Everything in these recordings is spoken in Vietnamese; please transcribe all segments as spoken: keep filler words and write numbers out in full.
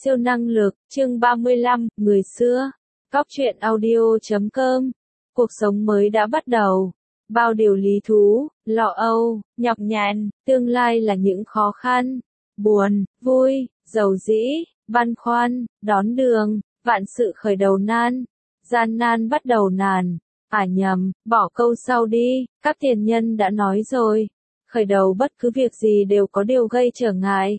Siêu năng lực, chương ba mươi lăm, người xưa. Góc truyện audio chấm com. Cuộc sống mới đã bắt đầu. Bao điều lý thú, lo âu, nhọc nhằn, tương lai là những khó khăn, buồn, vui, giàu dĩ, băn khoăn, đón đường, vạn sự khởi đầu nan. Gian nan bắt đầu nàn. À nhầm, bỏ câu sau đi, các tiền nhân đã nói rồi. Khởi đầu bất cứ việc gì đều có điều gây trở ngại.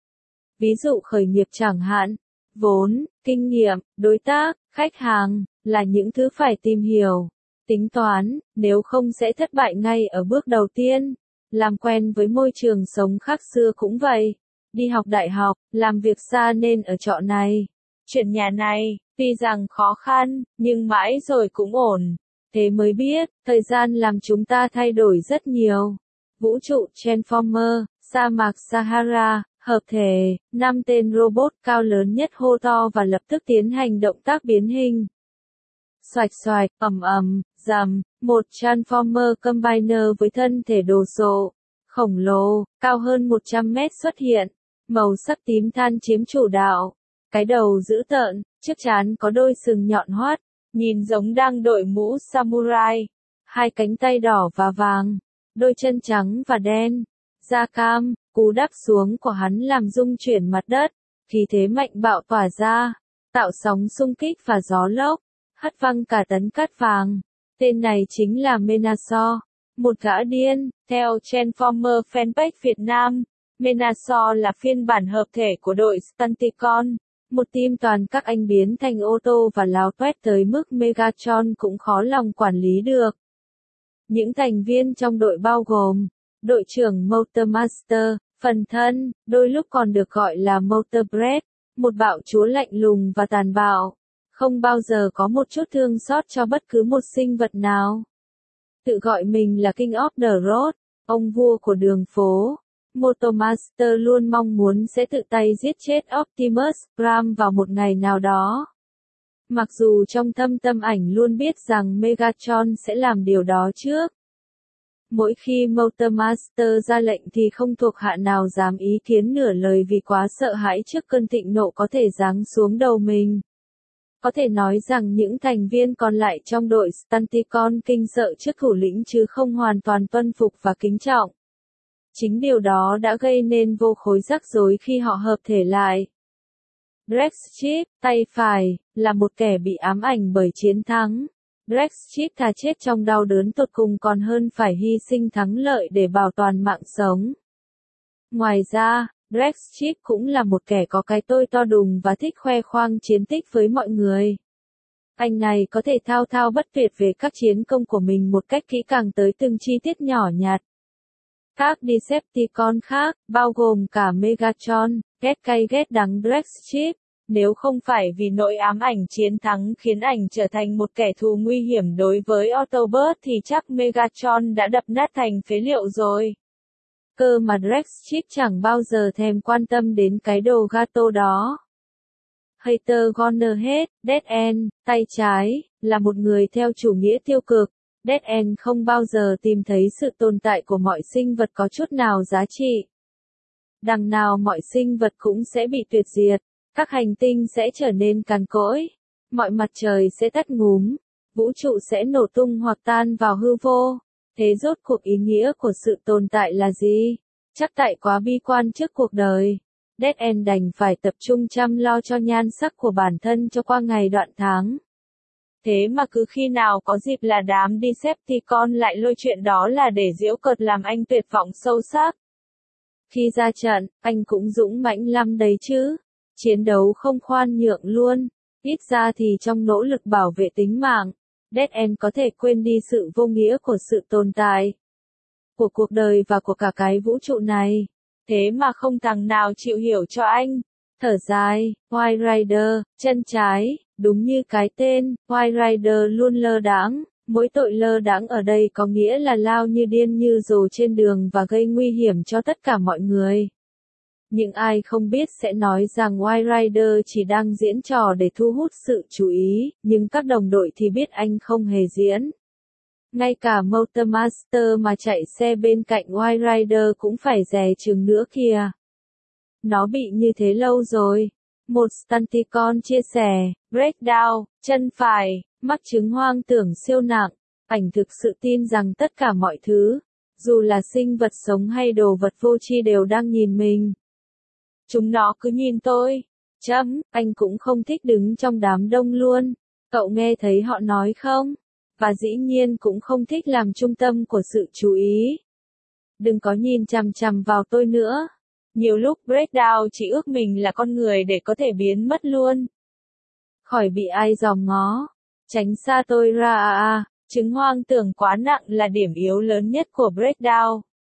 Ví dụ khởi nghiệp chẳng hạn, vốn, kinh nghiệm, đối tác, khách hàng, là những thứ phải tìm hiểu, tính toán, nếu không sẽ thất bại ngay ở bước đầu tiên. Làm quen với môi trường sống khác xưa cũng vậy. Đi học đại học, làm việc xa nên ở trọ này. Chuyển nhà này, tuy rằng khó khăn, nhưng mãi rồi cũng ổn. Thế mới biết, thời gian làm chúng ta thay đổi rất nhiều. Vũ trụ Transformer, sa mạc Sahara, hợp thể, năm tên robot cao lớn nhất hô to và lập tức tiến hành động tác biến hình. Xoạch xoạch, ầm ầm, rầm, một Transformer Combiner với thân thể đồ sộ, khổng lồ, cao hơn một trăm mét xuất hiện, màu sắc tím than chiếm chủ đạo, cái đầu dữ tợn, trước trán có đôi sừng nhọn hoắt, nhìn giống đang đội mũ samurai, hai cánh tay đỏ và vàng, đôi chân trắng và đen, da cam. Cú đáp xuống của hắn làm rung chuyển mặt đất, khí thế mạnh bạo tỏa ra, tạo sóng xung kích và gió lốc, hất văng cả tấn cát vàng. Tên này chính là Menasor, một gã điên. Theo Transformer Fanpage Việt Nam, Menasor là phiên bản hợp thể của đội Stunticon, một team toàn các anh biến thành ô tô và láo toét tới mức Megatron cũng khó lòng quản lý được. Những thành viên trong đội bao gồm đội trưởng Motormaster, phần thân, đôi lúc còn được gọi là Motorbreath, một bạo chúa lạnh lùng và tàn bạo, không bao giờ có một chút thương xót cho bất cứ một sinh vật nào. Tự gọi mình là King of the Road, ông vua của đường phố, Motormaster luôn mong muốn sẽ tự tay giết chết Optimus Prime vào một ngày nào đó. Mặc dù trong thâm tâm ảnh luôn biết rằng Megatron sẽ làm điều đó trước. Mỗi khi Motormaster ra lệnh thì không thuộc hạ nào dám ý kiến nửa lời vì quá sợ hãi trước cơn thịnh nộ có thể giáng xuống đầu mình. Có thể nói rằng những thành viên còn lại trong đội Stunticon kinh sợ trước thủ lĩnh chứ không hoàn toàn tuân phục và kính trọng. Chính điều đó đã gây nên vô khối rắc rối khi họ hợp thể lại. Drexchip, tay phải, là một kẻ bị ám ảnh bởi chiến thắng. Drexchip thà chết trong đau đớn tột cùng còn hơn phải hy sinh thắng lợi để bảo toàn mạng sống. Ngoài ra, Drexchip cũng là một kẻ có cái tôi to đùng và thích khoe khoang chiến tích với mọi người. Anh này có thể thao thao bất tuyệt về các chiến công của mình một cách kỹ càng tới từng chi tiết nhỏ nhặt. Các Decepticon khác, bao gồm cả Megatron, ghét cay ghét đắng Drexchip. Nếu không phải vì nỗi ám ảnh chiến thắng khiến ảnh trở thành một kẻ thù nguy hiểm đối với Autobot thì chắc Megatron đã đập nát thành phế liệu rồi. Cơ mà Drexchip chẳng bao giờ thèm quan tâm đến cái đồ gato đó. Hater Gonna Hate, Dead End, tay trái, là một người theo chủ nghĩa tiêu cực. Dead End không bao giờ tìm thấy sự tồn tại của mọi sinh vật có chút nào giá trị. Đằng nào mọi sinh vật cũng sẽ bị tuyệt diệt. Các hành tinh sẽ trở nên cằn cỗi, mọi mặt trời sẽ tắt ngúm, vũ trụ sẽ nổ tung hoặc tan vào hư vô. Thế rốt cuộc ý nghĩa của sự tồn tại là gì? Chắc tại quá bi quan trước cuộc đời. Dead End đành phải tập trung chăm lo cho nhan sắc của bản thân cho qua ngày đoạn tháng. Thế mà cứ khi nào có dịp là đám Decepticon lại lôi chuyện đó là để giễu cợt làm anh tuyệt vọng sâu sắc. Khi ra trận, anh cũng dũng mãnh lắm đấy chứ. Chiến đấu không khoan nhượng luôn, ít ra thì trong nỗ lực bảo vệ tính mạng, Dead End có thể quên đi sự vô nghĩa của sự tồn tại của cuộc đời và của cả cái vũ trụ này. Thế mà không thằng nào chịu hiểu cho anh. Thở dài, White Rider, chân trái, đúng như cái tên, White Rider luôn lơ đãng. Mỗi tội lơ đãng ở đây có nghĩa là lao như điên như rồ trên đường và gây nguy hiểm cho tất cả mọi người. Những ai không biết sẽ nói rằng White Rider chỉ đang diễn trò để thu hút sự chú ý, nhưng các đồng đội thì biết anh không hề diễn. Ngay cả Motormaster mà chạy xe bên cạnh White Rider cũng phải dè chừng nữa kìa. Nó bị như thế lâu rồi. Một Stunticon chia sẻ, breakdown, chân phải, mắc chứng hoang tưởng siêu nặng, ảnh thực sự tin rằng tất cả mọi thứ, dù là sinh vật sống hay đồ vật vô tri đều đang nhìn mình. Chúng nó cứ nhìn tôi. Chấm, anh cũng không thích đứng trong đám đông luôn. Cậu nghe thấy họ nói không? Và dĩ nhiên cũng không thích làm trung tâm của sự chú ý. Đừng có nhìn chằm chằm vào tôi nữa. Nhiều lúc breakdown chỉ ước mình là con người để có thể biến mất luôn. Khỏi bị ai dòm ngó. Tránh xa tôi ra à à. Chứng hoang tưởng quá nặng là điểm yếu lớn nhất của breakdown.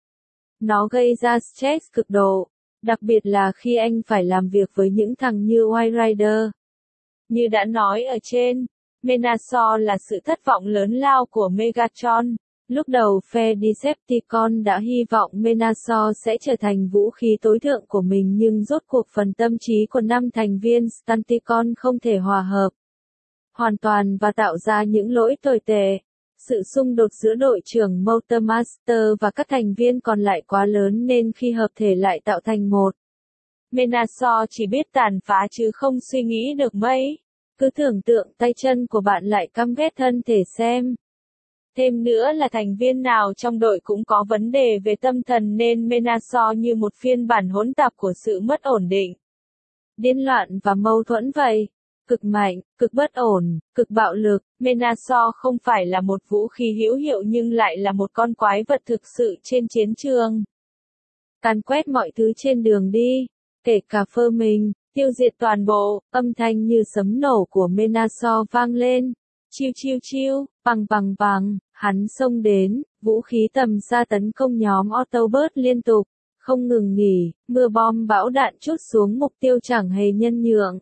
Nó gây ra stress cực độ. Đặc biệt là khi anh phải làm việc với những thằng như White Rider. Như đã nói ở trên, Menasor là sự thất vọng lớn lao của Megatron. Lúc đầu phe Decepticon đã hy vọng Menasor sẽ trở thành vũ khí tối thượng của mình nhưng rốt cuộc phần tâm trí của năm thành viên Stunticon không thể hòa hợp hoàn toàn và tạo ra những lỗi tồi tệ. Sự xung đột giữa đội trưởng Motormaster và các thành viên còn lại quá lớn nên khi hợp thể lại tạo thành một. Menasor chỉ biết tàn phá chứ không suy nghĩ được mấy. Cứ tưởng tượng tay chân của bạn lại căm ghét thân thể xem. Thêm nữa là thành viên nào trong đội cũng có vấn đề về tâm thần nên Menasor như một phiên bản hỗn tạp của sự mất ổn định, điên loạn và mâu thuẫn vậy. Cực mạnh, cực bất ổn, cực bạo lực, Menasor không phải là một vũ khí hữu hiệu nhưng lại là một con quái vật thực sự trên chiến trường. Càn quét mọi thứ trên đường đi, kể cả phơ mình, tiêu diệt toàn bộ, âm thanh như sấm nổ của Menasor vang lên. Chiu chiu chiu, bằng bằng bằng, hắn xông đến, vũ khí tầm xa tấn công nhóm Autobot liên tục, không ngừng nghỉ, mưa bom bão đạn trút xuống mục tiêu chẳng hề nhân nhượng.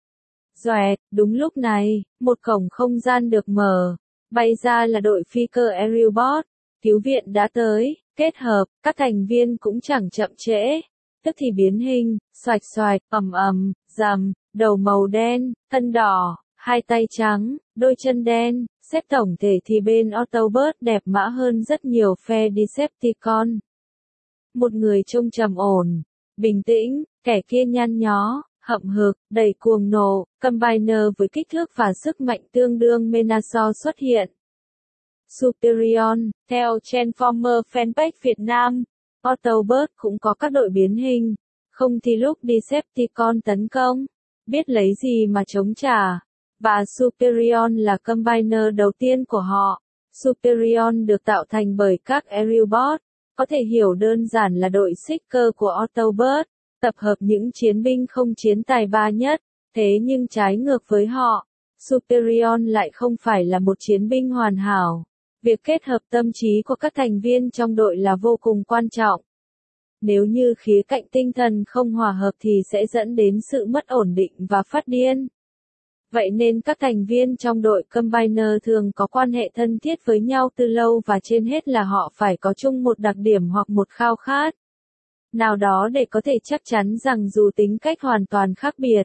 Doẹt, đúng lúc này, một cổng không gian được mở, bay ra là đội phi cơ Aerialbot, cứu viện đã tới, kết hợp, các thành viên cũng chẳng chậm trễ, tức thì biến hình, xoạch xoạch, ầm ầm, rầm, đầu màu đen, thân đỏ, hai tay trắng, đôi chân đen, xếp tổng thể thì bên Autobot đẹp mã hơn rất nhiều phe Decepticon. Một người trông trầm ổn, bình tĩnh, kẻ kia nhăn nhó, hậm hực, đầy cuồng nộ, Combiner với kích thước và sức mạnh tương đương Menasor xuất hiện. Superion, theo Transformer Fanpage Việt Nam, Autobot cũng có các đội biến hình, không thì lúc Decepticon tấn công, biết lấy gì mà chống trả. Và Superion là Combiner đầu tiên của họ. Superion được tạo thành bởi các Aerialbot, có thể hiểu đơn giản là đội Seeker của Autobot, tập hợp những chiến binh không chiến tài ba nhất, thế nhưng trái ngược với họ, Superion lại không phải là một chiến binh hoàn hảo. Việc kết hợp tâm trí của các thành viên trong đội là vô cùng quan trọng. Nếu như khía cạnh tinh thần không hòa hợp thì sẽ dẫn đến sự mất ổn định và phát điên. Vậy nên các thành viên trong đội Combiner thường có quan hệ thân thiết với nhau từ lâu và trên hết là họ phải có chung một đặc điểm hoặc một khao khát nào đó để có thể chắc chắn rằng dù tính cách hoàn toàn khác biệt,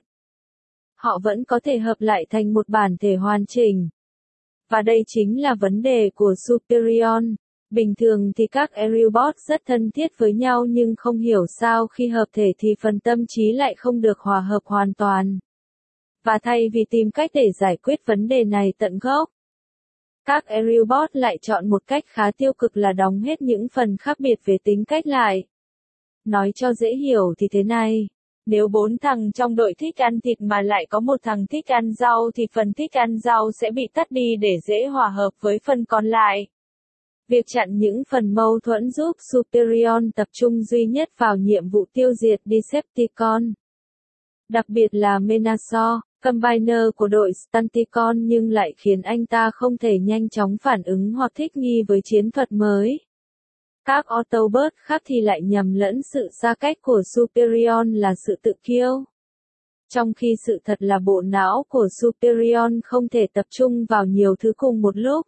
họ vẫn có thể hợp lại thành một bản thể hoàn chỉnh. Và đây chính là vấn đề của Superion. Bình thường thì các Aerialbot rất thân thiết với nhau nhưng không hiểu sao khi hợp thể thì phần tâm trí lại không được hòa hợp hoàn toàn. Và thay vì tìm cách để giải quyết vấn đề này tận gốc, các Aerialbot lại chọn một cách khá tiêu cực là đóng hết những phần khác biệt về tính cách lại. Nói cho dễ hiểu thì thế này, nếu bốn thằng trong đội thích ăn thịt mà lại có một thằng thích ăn rau thì phần thích ăn rau sẽ bị tắt đi để dễ hòa hợp với phần còn lại. Việc chặn những phần mâu thuẫn giúp Superion tập trung duy nhất vào nhiệm vụ tiêu diệt Decepticon. Đặc biệt là Menasor, Combiner của đội Stunticon nhưng lại khiến anh ta không thể nhanh chóng phản ứng hoặc thích nghi với chiến thuật mới. Các Autobot khác thì lại nhầm lẫn sự xa cách của Superion là sự tự kiêu. Trong khi sự thật là bộ não của Superion không thể tập trung vào nhiều thứ cùng một lúc.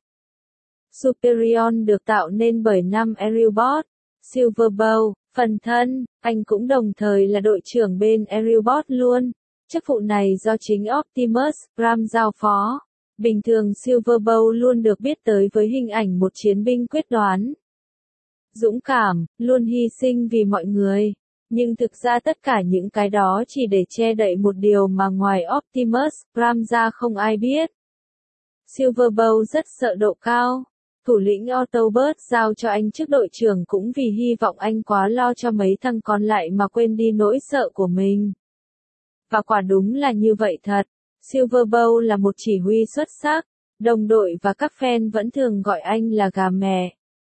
Superion được tạo nên bởi năm Aerialbot, Silverbow, phần thân, anh cũng đồng thời là đội trưởng bên Aerialbot luôn. Chức vụ này do chính Optimus Prime giao phó. Bình thường Silverbow luôn được biết tới với hình ảnh một chiến binh quyết đoán, dũng cảm, luôn hy sinh vì mọi người. Nhưng thực ra tất cả những cái đó chỉ để che đậy một điều mà ngoài Optimus Prime ra không ai biết. Silverbolt rất sợ độ cao. Thủ lĩnh Autobot giao cho anh chức đội trưởng cũng vì hy vọng anh quá lo cho mấy thằng còn lại mà quên đi nỗi sợ của mình. Và quả đúng là như vậy thật. Silverbolt là một chỉ huy xuất sắc. Đồng đội và các fan vẫn thường gọi anh là gà mẹ.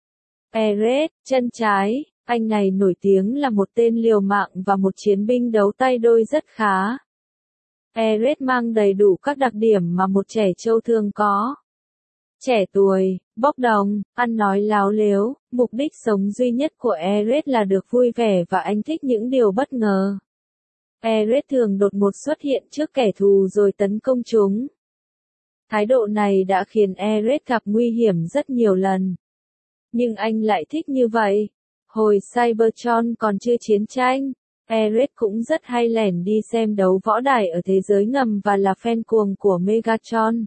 Eret, chân trái, anh này nổi tiếng là một tên liều mạng và một chiến binh đấu tay đôi rất khá. Eret mang đầy đủ các đặc điểm mà một trẻ trâu thường có. Trẻ tuổi, bốc đồng, ăn nói láo lếu, mục đích sống duy nhất của Eret là được vui vẻ và anh thích những điều bất ngờ. Eret thường đột ngột xuất hiện trước kẻ thù rồi tấn công chúng. Thái độ này đã khiến Eret gặp nguy hiểm rất nhiều lần. Nhưng anh lại thích như vậy. Hồi Cybertron còn chưa chiến tranh, Eret cũng rất hay lẻn đi xem đấu võ đài ở thế giới ngầm và là fan cuồng của Megatron.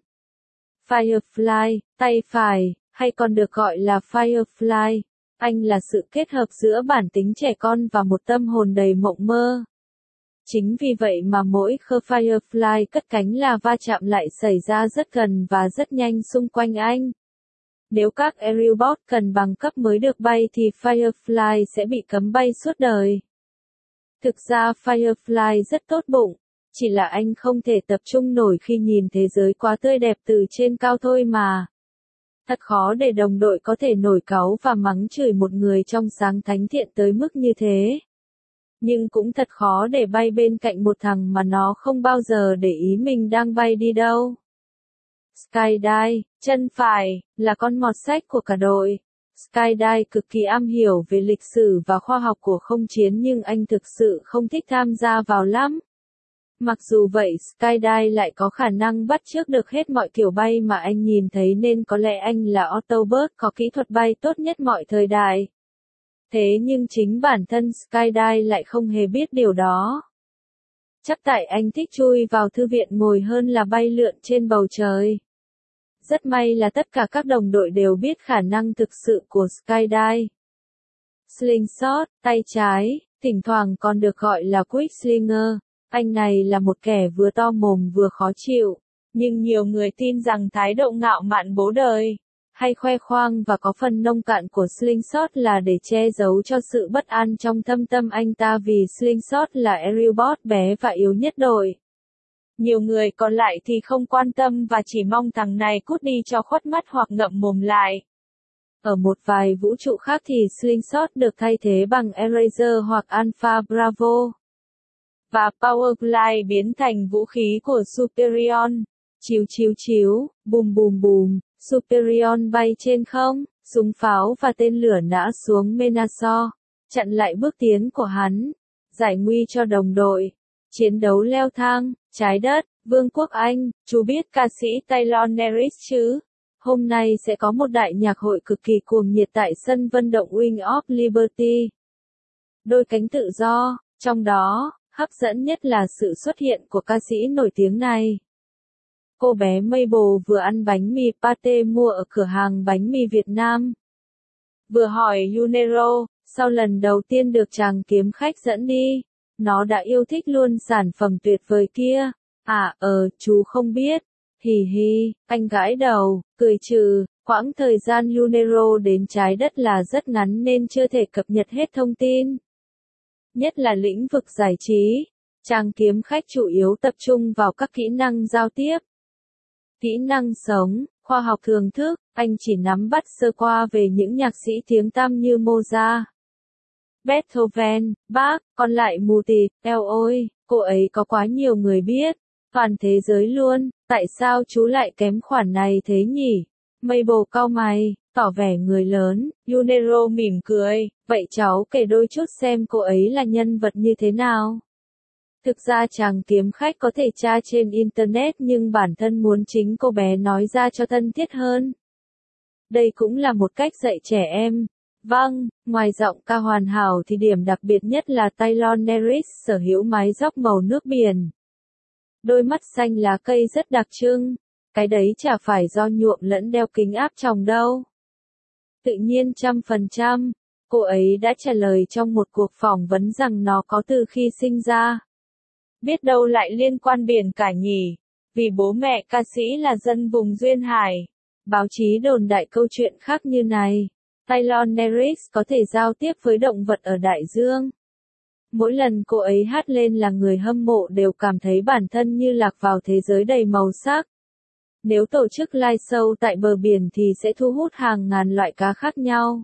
Firefly, tay phải, hay còn được gọi là Firefly, anh là sự kết hợp giữa bản tính trẻ con và một tâm hồn đầy mộng mơ. Chính vì vậy mà mỗi khơ Firefly cất cánh là va chạm lại xảy ra rất gần và rất nhanh xung quanh anh. Nếu các Aerialbot cần bằng cấp mới được bay thì Firefly sẽ bị cấm bay suốt đời. Thực ra Firefly rất tốt bụng, chỉ là anh không thể tập trung nổi khi nhìn thế giới quá tươi đẹp từ trên cao thôi mà. Thật khó để đồng đội có thể nổi cáu và mắng chửi một người trong sáng thánh thiện tới mức như thế. Nhưng cũng thật khó để bay bên cạnh một thằng mà nó không bao giờ để ý mình đang bay đi đâu. Skydive, chân phải, là con mọt sách của cả đội. Skydive cực kỳ am hiểu về lịch sử và khoa học của không chiến nhưng anh thực sự không thích tham gia vào lắm. Mặc dù vậy Skydive lại có khả năng bắt chước được hết mọi kiểu bay mà anh nhìn thấy nên có lẽ anh là Autobot có kỹ thuật bay tốt nhất mọi thời đại. Thế nhưng chính bản thân Skydive lại không hề biết điều đó. Chắc tại anh thích chui vào thư viện ngồi hơn là bay lượn trên bầu trời. Rất may là tất cả các đồng đội đều biết khả năng thực sự của Skydive. Slingshot, tay trái, thỉnh thoảng còn được gọi là Quick Slinger. Anh này là một kẻ vừa to mồm vừa khó chịu, nhưng nhiều người tin rằng thái độ ngạo mạn bố đời, hay khoe khoang và có phần nông cạn của Slingshot là để che giấu cho sự bất an trong thâm tâm anh ta vì Slingshot là Aerialbot bé và yếu nhất đội. Nhiều người còn lại thì không quan tâm và chỉ mong thằng này cút đi cho khuất mắt hoặc ngậm mồm lại. Ở một vài vũ trụ khác thì Slingshot được thay thế bằng Eraser hoặc Alpha Bravo. Và Powerglide biến thành vũ khí của Superion. Chiếu chiếu chiếu, bùm bùm bùm, Superion bay trên không, súng pháo và tên lửa nã xuống Menasor, chặn lại bước tiến của hắn, giải nguy cho đồng đội. Chiến đấu leo thang, trái đất, Vương quốc Anh, chú biết ca sĩ Taylor Neris chứ? Hôm nay sẽ có một đại nhạc hội cực kỳ cuồng nhiệt tại sân vận động Wing of Liberty. Đôi cánh tự do, trong đó, hấp dẫn nhất là sự xuất hiện của ca sĩ nổi tiếng này. Cô bé Mabel vừa ăn bánh mì pate mua ở cửa hàng bánh mì Việt Nam. Vừa hỏi Unero, sau lần đầu tiên được chàng kiếm khách dẫn đi, nó đã yêu thích luôn sản phẩm tuyệt vời kia. À, ờ, chú không biết. Hì hì, anh gãi đầu, cười trừ, quãng thời gian Unero đến trái đất là rất ngắn nên chưa thể cập nhật hết thông tin. Nhất là lĩnh vực giải trí, chàng kiếm khách chủ yếu tập trung vào các kỹ năng giao tiếp. Kỹ năng sống, khoa học thưởng thức, anh chỉ nắm bắt sơ qua về những nhạc sĩ tiếng tăm như Mozart, Beethoven, Bach, còn lại mù tịt, eo ôi, cô ấy có quá nhiều người biết, toàn thế giới luôn, tại sao chú lại kém khoản này thế nhỉ? Mabel cau mày, tỏ vẻ người lớn, Unero mỉm cười, vậy cháu kể đôi chút xem cô ấy là nhân vật như thế nào. Thực ra chàng kiếm khách có thể tra trên Internet nhưng bản thân muốn chính cô bé nói ra cho thân thiết hơn. Đây cũng là một cách dạy trẻ em. Vâng, ngoài giọng ca hoàn hảo thì điểm đặc biệt nhất là Taylor Neris sở hữu mái tóc màu nước biển. Đôi mắt xanh lá cây rất đặc trưng, cái đấy chả phải do nhuộm lẫn đeo kính áp tròng đâu. Tự nhiên trăm phần trăm, Cô ấy đã trả lời trong một cuộc phỏng vấn rằng nó có từ khi sinh ra. Biết đâu lại liên quan biển cả nhỉ? Vì bố mẹ ca sĩ là dân vùng duyên hải. Báo chí đồn đại câu chuyện khác như này. Taylor Neris có thể giao tiếp với động vật ở đại dương. Mỗi lần cô ấy hát lên là người hâm mộ đều cảm thấy bản thân như lạc vào thế giới đầy màu sắc. Nếu tổ chức live show tại bờ biển thì sẽ thu hút hàng ngàn loại cá khác nhau.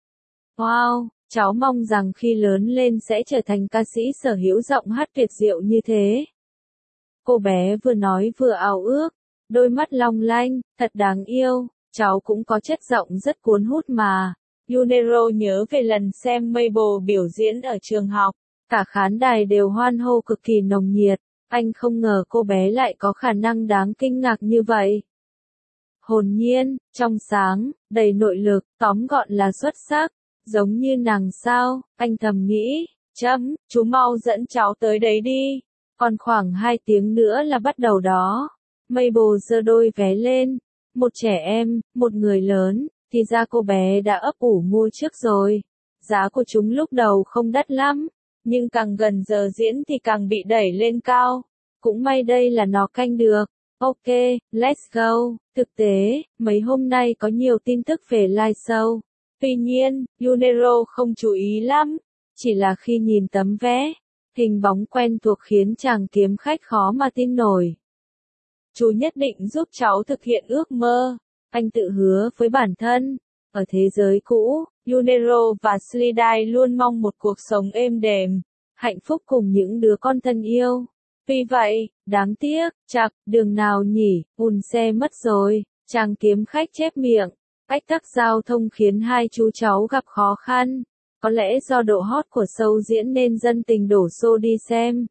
Wow, cháu mong rằng khi lớn lên sẽ trở thành ca sĩ sở hữu giọng hát tuyệt diệu như thế. Cô bé vừa nói vừa ao ước, đôi mắt long lanh, thật đáng yêu, cháu cũng có chất giọng rất cuốn hút mà. Yunero nhớ về lần xem Mabel biểu diễn ở trường học, cả khán đài đều hoan hô cực kỳ nồng nhiệt, anh không ngờ cô bé lại có khả năng đáng kinh ngạc như vậy. Hồn nhiên, trong sáng, đầy nội lực, tóm gọn là xuất sắc, giống như nàng sao, anh thầm nghĩ, chấm, chú mau dẫn cháu tới đấy đi, còn khoảng hai tiếng nữa là bắt đầu đó. Mabel giơ đôi vé lên, một trẻ em, một người lớn, thì ra cô bé đã ấp ủ mua trước rồi. Giá của chúng lúc đầu không đắt lắm, nhưng càng gần giờ diễn thì càng bị đẩy lên cao. Cũng may đây là nó canh được. Ok, let's go. Thực tế, mấy hôm nay có nhiều tin tức về live show. Tuy nhiên, Yunero không chú ý lắm. Chỉ là khi nhìn tấm vé, hình bóng quen thuộc khiến chàng kiếm khách khó mà tin nổi. Chú nhất định giúp cháu thực hiện ước mơ. Anh tự hứa với bản thân. Ở thế giới cũ, Yunero và Slidai luôn mong một cuộc sống êm đềm, hạnh phúc cùng những đứa con thân yêu. Tuy vậy, đáng tiếc, chạc, đường nào nhỉ, ùn xe mất rồi, chàng kiếm khách chép miệng. Ách tắc giao thông khiến hai chú cháu gặp khó khăn. Có lẽ do độ hot của show diễn nên dân tình đổ xô đi xem.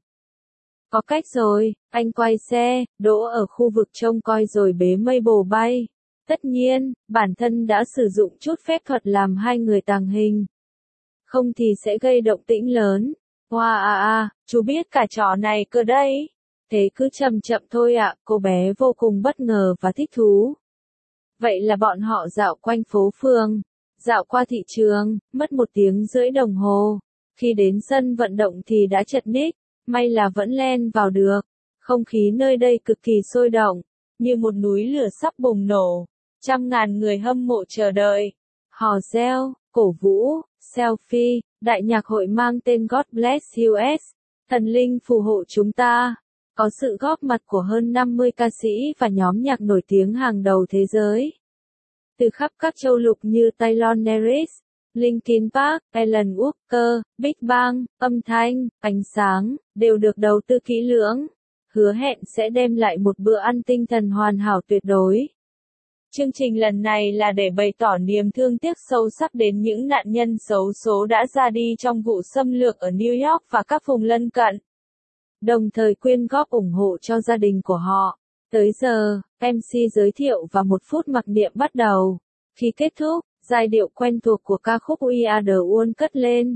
Có cách rồi, anh quay xe, đỗ ở khu vực trông coi rồi bế Mabel bay. Tất nhiên, bản thân đã sử dụng chút phép thuật làm hai người tàng hình. Không thì sẽ gây động tĩnh lớn. Wow à à, chú biết cả trò này cơ đấy. Thế cứ chậm chậm thôi ạ, cô bé vô cùng bất ngờ và thích thú. Vậy là bọn họ dạo quanh phố phường, dạo qua thị trường, mất một tiếng rưỡi đồng hồ. Khi đến sân vận động thì đã chật ních, may là vẫn len vào được. Không khí nơi đây cực kỳ sôi động, như một núi lửa sắp bùng nổ. Trăm ngàn người hâm mộ chờ đợi. Hò reo, cổ vũ, selfie, đại nhạc hội mang tên God Bless u ét, thần linh phù hộ chúng ta. Có sự góp mặt của hơn năm mươi ca sĩ và nhóm nhạc nổi tiếng hàng đầu thế giới. Từ khắp các châu lục như Taylor Neris, Linkin Park, Alan Walker, Big Bang, âm thanh, ánh sáng, đều được đầu tư kỹ lưỡng. Hứa hẹn sẽ đem lại một bữa ăn tinh thần hoàn hảo tuyệt đối. Chương trình lần này là để bày tỏ niềm thương tiếc sâu sắc đến những nạn nhân xấu số đã ra đi trong vụ xâm lược ở New York và các vùng lân cận. Đồng thời quyên góp ủng hộ cho gia đình của họ. Tới giờ, em xê giới thiệu và một phút mặc niệm bắt đầu. Khi kết thúc, giai điệu quen thuộc của ca khúc We Are The One cất lên.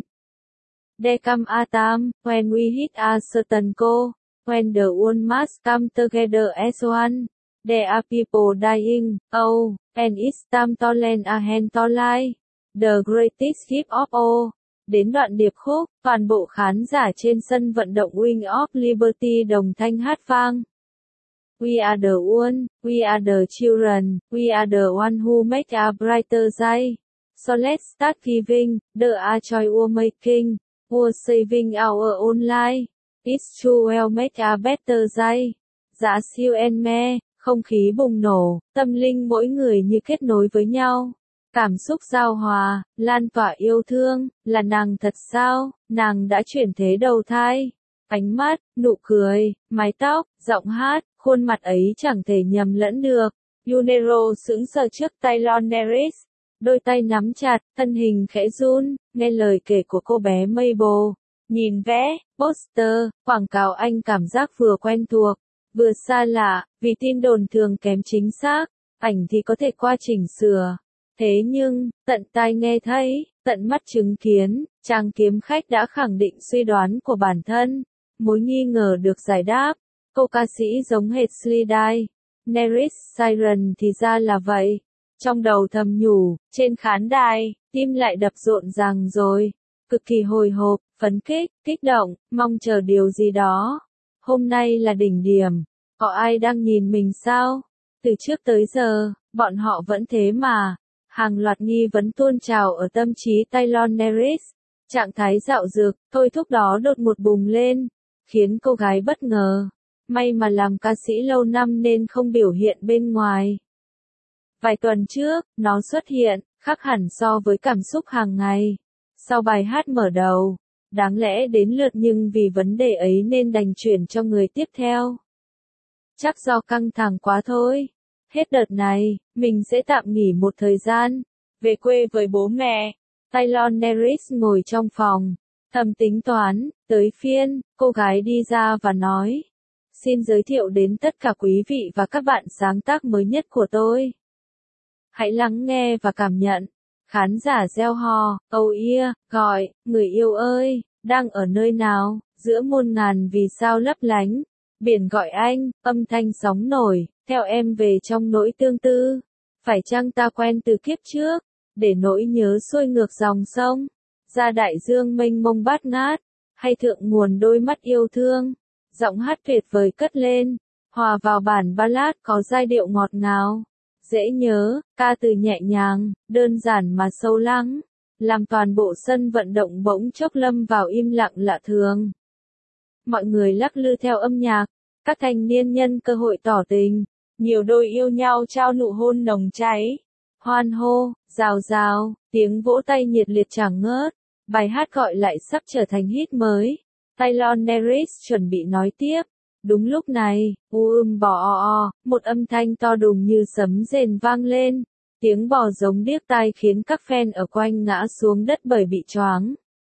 There come a time, when we hit a certain goal, when the one must come together as one. There are people dying, oh, and it's time to lend a hand to life. The greatest gift of all. Đến đoạn điệp khúc, toàn bộ khán giả trên sân vận động Wing of Liberty đồng thanh hát vang. We are the one, we are the children, we are the one who make a brighter day. So let's start giving, the a joy we're making, we're saving our own life. It's true we'll make a better day. Giá siêu en me, không khí bùng nổ, tâm linh mỗi người như kết nối với nhau. Cảm xúc giao hòa, lan tỏa yêu thương, là nàng thật sao, nàng đã chuyển thế đầu thai. Ánh mắt, nụ cười, mái tóc, giọng hát, khuôn mặt ấy chẳng thể nhầm lẫn được. Yunero sững sờ trước Taylor Neris, đôi tay nắm chặt, thân hình khẽ run, nghe lời kể của cô bé Mabel. Nhìn vé, poster, quảng cáo anh cảm giác vừa quen thuộc, vừa xa lạ, vì tin đồn thường kém chính xác, ảnh thì có thể qua chỉnh sửa. Thế nhưng, tận tai nghe thấy, tận mắt chứng kiến, chàng kiếm khách đã khẳng định suy đoán của bản thân. Mối nghi ngờ được giải đáp. Cô ca sĩ giống hệt Slidai. Neris Siren thì ra là vậy. Trong đầu thầm nhủ, trên khán đài, tim lại đập rộn ràng rồi. Cực kỳ hồi hộp, phấn khích, kích động, mong chờ điều gì đó. Hôm nay là đỉnh điểm. Có ai đang nhìn mình sao? Từ trước tới giờ, bọn họ vẫn thế mà. Hàng loạt nghi vấn tuôn trào ở tâm trí Taylor Neris. Trạng thái dạo dược, thôi thúc đó đột ngột bùng lên, khiến cô gái bất ngờ. May mà làm ca sĩ lâu năm nên không biểu hiện bên ngoài. Vài tuần trước, nó xuất hiện, khác hẳn so với cảm xúc hàng ngày. Sau bài hát mở đầu, đáng lẽ đến lượt nhưng vì vấn đề ấy nên đành chuyển cho người tiếp theo. Chắc do căng thẳng quá thôi. Hết đợt này, mình sẽ tạm nghỉ một thời gian, về quê với bố mẹ. Taylor Neris ngồi trong phòng, thầm tính toán, tới phiên, cô gái đi ra và nói. Xin giới thiệu đến tất cả quý vị và các bạn sáng tác mới nhất của tôi. Hãy lắng nghe và cảm nhận. Khán giả reo hò, âu ia, gọi, người yêu ơi, đang ở nơi nào, giữa muôn ngàn vì sao lấp lánh. Biển gọi anh, âm thanh sóng nổi, theo em về trong nỗi tương tư. Phải chăng ta quen từ kiếp trước, để nỗi nhớ xuôi ngược dòng sông, ra đại dương mênh mông bát ngát, hay thượng nguồn đôi mắt yêu thương. Giọng hát tuyệt vời cất lên, hòa vào bản ballad có giai điệu ngọt ngào. Dễ nhớ, ca từ nhẹ nhàng, đơn giản mà sâu lắng, làm toàn bộ sân vận động bỗng chốc lâm vào im lặng lạ thường. Mọi người lắc lư theo âm nhạc, các thanh niên nhân cơ hội tỏ tình, nhiều đôi yêu nhau trao nụ hôn nồng cháy, hoan hô, rào rào, tiếng vỗ tay nhiệt liệt chẳng ngớt. Bài hát gọi lại sắp trở thành hit mới. Taylor Neris chuẩn bị nói tiếp. Đúng lúc này, um bò o o, một âm thanh to đùng như sấm rền vang lên. Tiếng bò giống điếc tai khiến các fan ở quanh ngã xuống đất bởi bị choáng.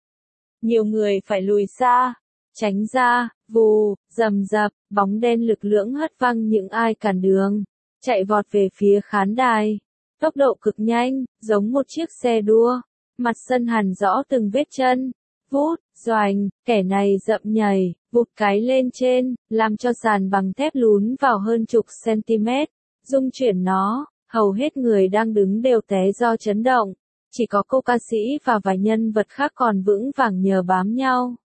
Nhiều người phải lùi xa, tránh ra, vù, rầm rập, bóng đen lực lưỡng hất văng những ai cản đường, chạy vọt về phía khán đài. Tốc độ cực nhanh, giống một chiếc xe đua. Mặt sân hằn rõ từng vết chân. Vút, doành, kẻ này dậm nhảy, vụt cái lên trên, làm cho sàn bằng thép lún vào hơn chục cm, rung chuyển nó, hầu hết người đang đứng đều té do chấn động, chỉ có cô ca sĩ và vài nhân vật khác còn vững vàng nhờ bám nhau.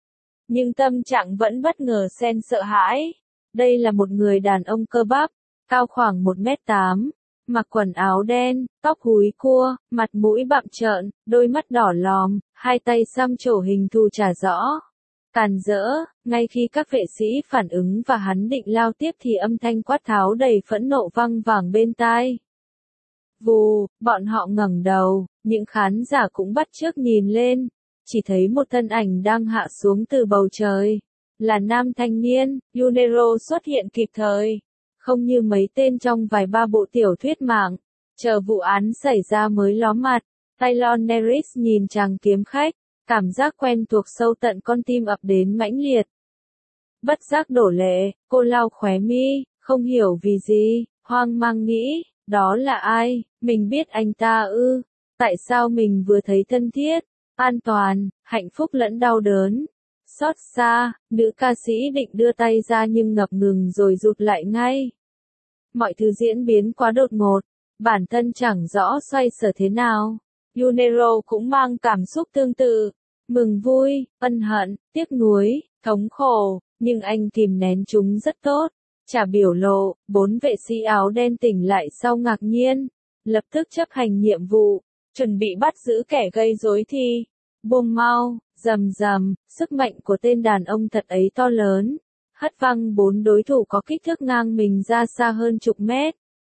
Nhưng tâm trạng vẫn bất ngờ xen sợ hãi. Đây là một người đàn ông cơ bắp, cao khoảng một mét tám. Mặc quần áo đen, tóc húi cua, mặt mũi bặm trợn, đôi mắt đỏ lòm, hai tay xăm trổ hình thù chả rõ. Càn rỡ, ngay khi các vệ sĩ phản ứng và hắn định lao tiếp thì âm thanh quát tháo đầy phẫn nộ vang vẳng bên tai. Vù, bọn họ ngẩng đầu, những khán giả cũng bắt chước nhìn lên, chỉ thấy một thân ảnh đang hạ xuống từ bầu trời. Là nam thanh niên, Yunero xuất hiện kịp thời. Không như mấy tên trong vài ba bộ tiểu thuyết mạng, chờ vụ án xảy ra mới ló mặt. Taylor Neris nhìn chàng kiếm khách, cảm giác quen thuộc sâu tận con tim ập đến mãnh liệt. Bất giác đổ lệ, cô lau khóe mi, không hiểu vì gì, hoang mang nghĩ, đó là ai, mình biết anh ta ư, tại sao mình vừa thấy thân thiết, an toàn, hạnh phúc lẫn đau đớn. Xót xa, nữ ca sĩ định đưa tay ra nhưng ngập ngừng rồi rụt lại ngay. Mọi thứ diễn biến quá đột ngột, bản thân chẳng rõ xoay sở thế nào. Yunero cũng mang cảm xúc tương tự, mừng vui, ân hận, tiếc nuối, thống khổ, nhưng anh kìm nén chúng rất tốt. Chả biểu lộ, bốn vệ sĩ áo đen tỉnh lại sau ngạc nhiên, lập tức chấp hành nhiệm vụ, chuẩn bị bắt giữ kẻ gây rối thì, bùm mau, rầm rầm, sức mạnh của tên đàn ông thật ấy to lớn, hất văng bốn đối thủ có kích thước ngang mình ra xa hơn chục mét.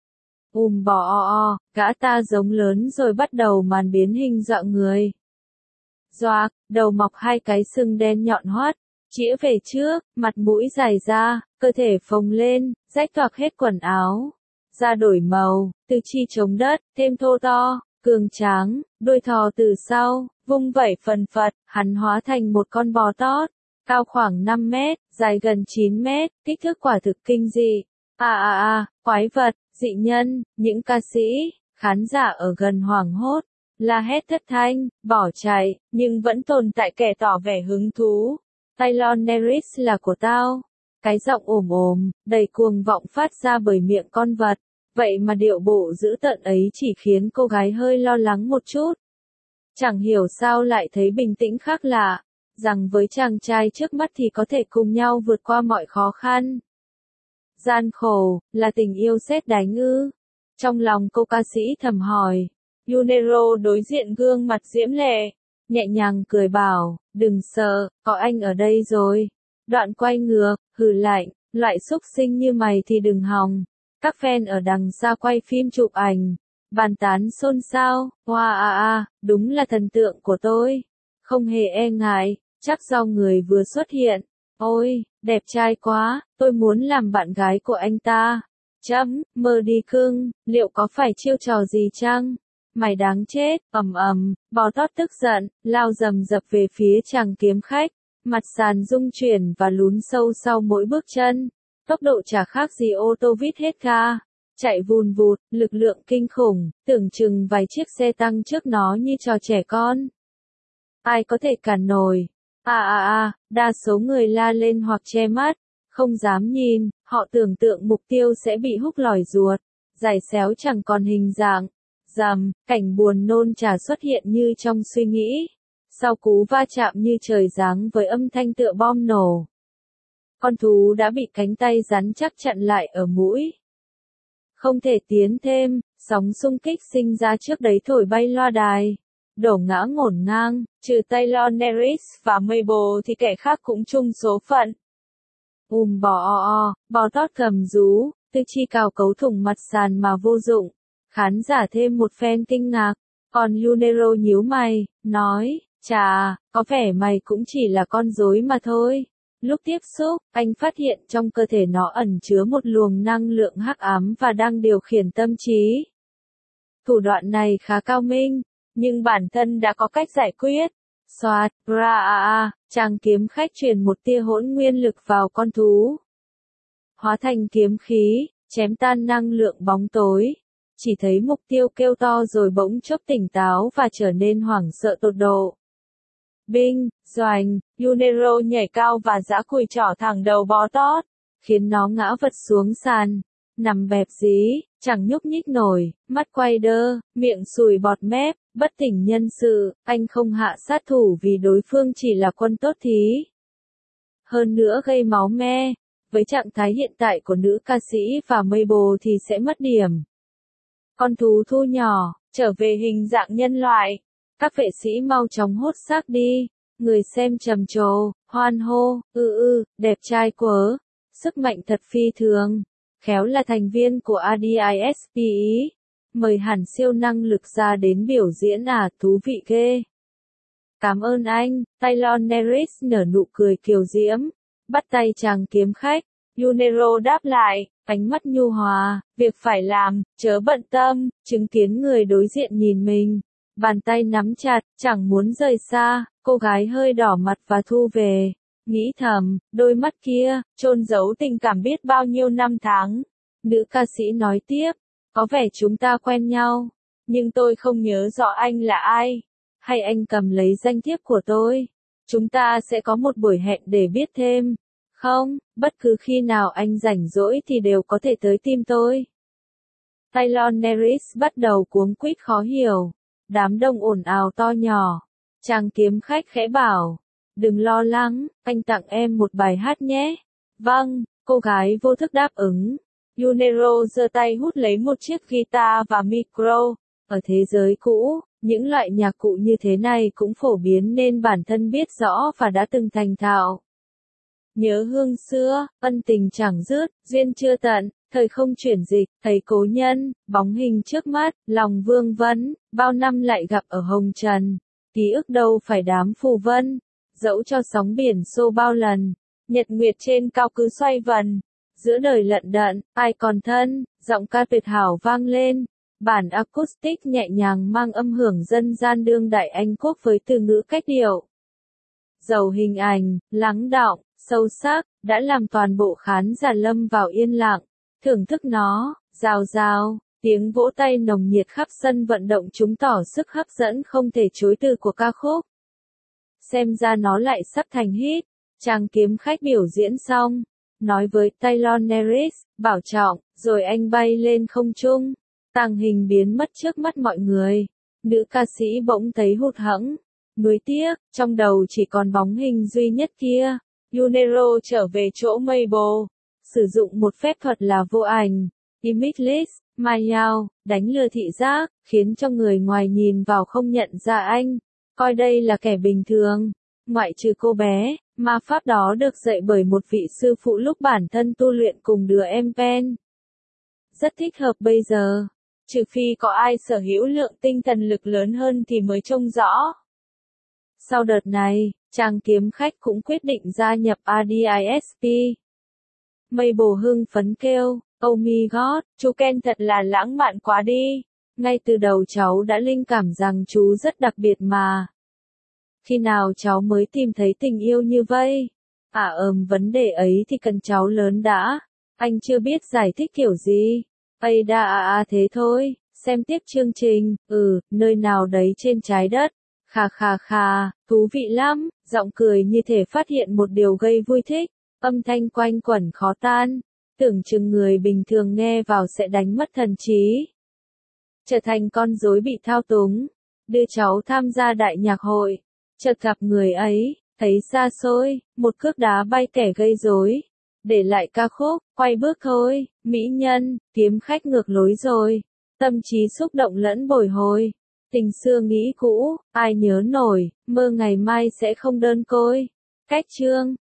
Ùm bò o o, gã ta giống lớn rồi bắt đầu màn biến hình dọa người. Doạc, đầu mọc hai cái sừng đen nhọn hoắt, chĩa về trước, mặt mũi dài ra, cơ thể phồng lên, rách toạc hết quần áo. Da đổi màu, từ chi chống đất, thêm thô to, cường tráng, đuôi thò từ sau, vung vẩy phần phật, hắn hóa thành một con bò tót, cao khoảng năm mét, dài gần chín mét, kích thước quả thực kinh dị. À à à, quái vật, dị nhân, những ca sĩ, khán giả ở gần hoảng hốt, la hét thất thanh, bỏ chạy, nhưng vẫn tồn tại kẻ tỏ vẻ hứng thú. Taylor Neris là của tao. Cái giọng ồm ồm, đầy cuồng vọng phát ra bởi miệng con vật. vậy mà điệu bộ dữ tợn ấy chỉ khiến cô gái hơi lo lắng một chút. Chẳng hiểu sao lại thấy bình tĩnh khác lạ, rằng với chàng trai trước mắt thì có thể cùng nhau vượt qua mọi khó khăn. Gian khổ, là tình yêu sét đánh ư? Trong lòng cô ca sĩ thầm hỏi. Yunero đối diện gương mặt diễm lệ, nhẹ nhàng cười bảo, đừng sợ, có anh ở đây rồi. Đoạn quay ngược, hừ lạnh, loại xúc sinh như mày thì đừng hòng. Các fan ở đằng xa quay phim chụp ảnh, bàn tán xôn xao, hoa a a, đúng là thần tượng của tôi. Không hề e ngại, chắc do người vừa xuất hiện. Ôi, đẹp trai quá, tôi muốn làm bạn gái của anh ta. Chấm, mơ đi cưng, liệu có phải chiêu trò gì chăng? Mày đáng chết, ầm ầm, bò tót tức giận, lao rầm rập về phía chàng kiếm khách. Mặt sàn rung chuyển và lún sâu sau mỗi bước chân. Tốc độ chả khác gì ô tô vít hết ga. Chạy vùn vụt, lực lượng kinh khủng, tưởng chừng vài chiếc xe tăng trước nó như trò trẻ con. Ai có thể cản nổi? À à à, đa số người la lên hoặc che mắt, không dám nhìn, họ tưởng tượng mục tiêu sẽ bị húc lòi ruột, giải xéo chẳng còn hình dạng. Rầm, cảnh buồn nôn chả xuất hiện như trong suy nghĩ. Sau cú va chạm như trời giáng với âm thanh tựa bom nổ. Con thú đã bị cánh tay rắn chắc chặn lại ở mũi. Không thể tiến thêm, sóng xung kích sinh ra trước đấy thổi bay loa đài. Đổ ngã ngổn ngang, trừ Taylor Neris và Mabel thì kẻ khác cũng chung số phận. Ùm bò o o, bò tót cầm rú, tư chi cào cấu thủng mặt sàn mà vô dụng. Khán giả thêm một phen kinh ngạc, còn Yunero nhíu mày, nói, chà, có vẻ mày cũng chỉ là con rối mà thôi. Lúc tiếp xúc, anh phát hiện trong cơ thể nó ẩn chứa một luồng năng lượng hắc ám và đang điều khiển tâm trí. Thủ đoạn này khá cao minh, nhưng bản thân đã có cách giải quyết. Xoạt, ra a a, chàng kiếm khách truyền một tia hỗn nguyên lực vào con thú. Hóa thành kiếm khí, chém tan năng lượng bóng tối. Chỉ thấy mục tiêu kêu to rồi bỗng chốc tỉnh táo và trở nên hoảng sợ tột độ. Binh, doành, Yunero nhảy cao và giã cùi trỏ thẳng đầu bò tót, khiến nó ngã vật xuống sàn, nằm bẹp dí, chẳng nhúc nhích nổi, mắt quay đơ, miệng sùi bọt mép, bất tỉnh nhân sự, anh không hạ sát thủ vì đối phương chỉ là quân tốt thí. Hơn nữa gây máu me, với trạng thái hiện tại của nữ ca sĩ và Mabel thì sẽ mất điểm. Con thú thu nhỏ, trở về hình dạng nhân loại. Các vệ sĩ mau chóng hốt xác đi. Người xem trầm trồ, hoan hô, ư ư, đẹp trai quá. Sức mạnh thật phi thường. Khéo là thành viên của a đê i ét pê ý. Mời hẳn siêu năng lực ra đến biểu diễn à, thú vị ghê. Cảm ơn anh, Taylor Neris nở nụ cười kiều diễm. Bắt tay chàng kiếm khách. Yunero đáp lại, ánh mắt nhu hòa, việc phải làm, chớ bận tâm, chứng kiến người đối diện nhìn mình. Bàn tay nắm chặt, chẳng muốn rời xa, cô gái hơi đỏ mặt và thu về. Nghĩ thầm, đôi mắt kia, chôn giấu tình cảm biết bao nhiêu năm tháng. Nữ ca sĩ nói tiếp, có vẻ chúng ta quen nhau, nhưng tôi không nhớ rõ anh là ai. Hay anh cầm lấy danh thiếp của tôi. Chúng ta sẽ có một buổi hẹn để biết thêm. Không, bất cứ khi nào anh rảnh rỗi thì đều có thể tới tìm tôi. Taylor Neris bắt đầu cuống quýt khó hiểu. Đám đông ồn ào to nhỏ. Chàng kiếm khách khẽ bảo. Đừng lo lắng, anh tặng em một bài hát nhé. Vâng, cô gái vô thức đáp ứng. Yunero giơ tay hút lấy một chiếc guitar và micro. Ở thế giới cũ, những loại nhạc cụ như thế này cũng phổ biến nên bản thân biết rõ và đã từng thành thạo. Nhớ hương xưa, ân tình chẳng dứt, duyên chưa tận, thời không chuyển dịch, thấy cố nhân, bóng hình trước mắt, lòng vương vấn, bao năm lại gặp ở hồng trần. Ký ức đâu phải đám phù vân, dẫu cho sóng biển xô bao lần, nhật nguyệt trên cao cứ xoay vần. Giữa đời lận đận, ai còn thân, giọng ca tuyệt hảo vang lên. Bản acoustic nhẹ nhàng mang âm hưởng dân gian đương đại Anh quốc với từ ngữ cách điệu. Giàu hình ảnh, lắng đọng, sâu sắc, đã làm toàn bộ khán giả lâm vào yên lặng, thưởng thức nó, rào rào, tiếng vỗ tay nồng nhiệt khắp sân vận động chứng tỏ sức hấp dẫn không thể chối từ của ca khúc. Xem ra nó lại sắp thành hit, chàng kiếm khách biểu diễn xong, nói với Taylor Neris, bảo trọng, rồi anh bay lên không trung. Tàng hình biến mất trước mắt mọi người. Nữ ca sĩ bỗng thấy hụt hẫng. Nuối tiếc, trong đầu chỉ còn bóng hình duy nhất kia. Junero trở về chỗ Mabel. Sử dụng một phép thuật là vô ảnh. Imageless, Mayao, đánh lừa thị giác, khiến cho người ngoài nhìn vào không nhận ra anh. Coi đây là kẻ bình thường. Ngoại trừ cô bé, ma pháp đó được dạy bởi một vị sư phụ lúc bản thân tu luyện cùng đứa em Pen. Rất thích hợp bây giờ. Trừ phi có ai sở hữu lượng tinh thần lực lớn hơn thì mới trông rõ. Sau đợt này, chàng kiếm khách cũng quyết định gia nhập a đê i ét pê. Mabel hưng phấn kêu, oh my god, chú Ken thật là lãng mạn quá đi. Ngay từ đầu cháu đã linh cảm rằng chú rất đặc biệt mà. Khi nào cháu mới tìm thấy tình yêu như vậy? À ừm vấn đề ấy thì cần cháu lớn đã. Anh chưa biết giải thích kiểu gì. Ây đa à à thế thôi, xem tiếp chương trình, ừ, nơi nào đấy trên trái đất. Khà khà khà, thú vị lắm, giọng cười như thể phát hiện một điều gây vui thích. Âm thanh quanh quẩn khó tan. Tưởng chừng người bình thường nghe vào sẽ đánh mất thần trí. Trở thành con rối bị thao túng. Đưa cháu tham gia đại nhạc hội. Chợt gặp người ấy, thấy xa xôi, một cước đá bay kẻ gây rối. Để lại ca khúc, quay bước thôi, mỹ nhân, kiếm khách ngược lối rồi. Tâm trí xúc động lẫn bồi hồi. Tình xưa nghĩ cũ, ai nhớ nổi, mơ ngày mai sẽ không đơn côi. Cách chương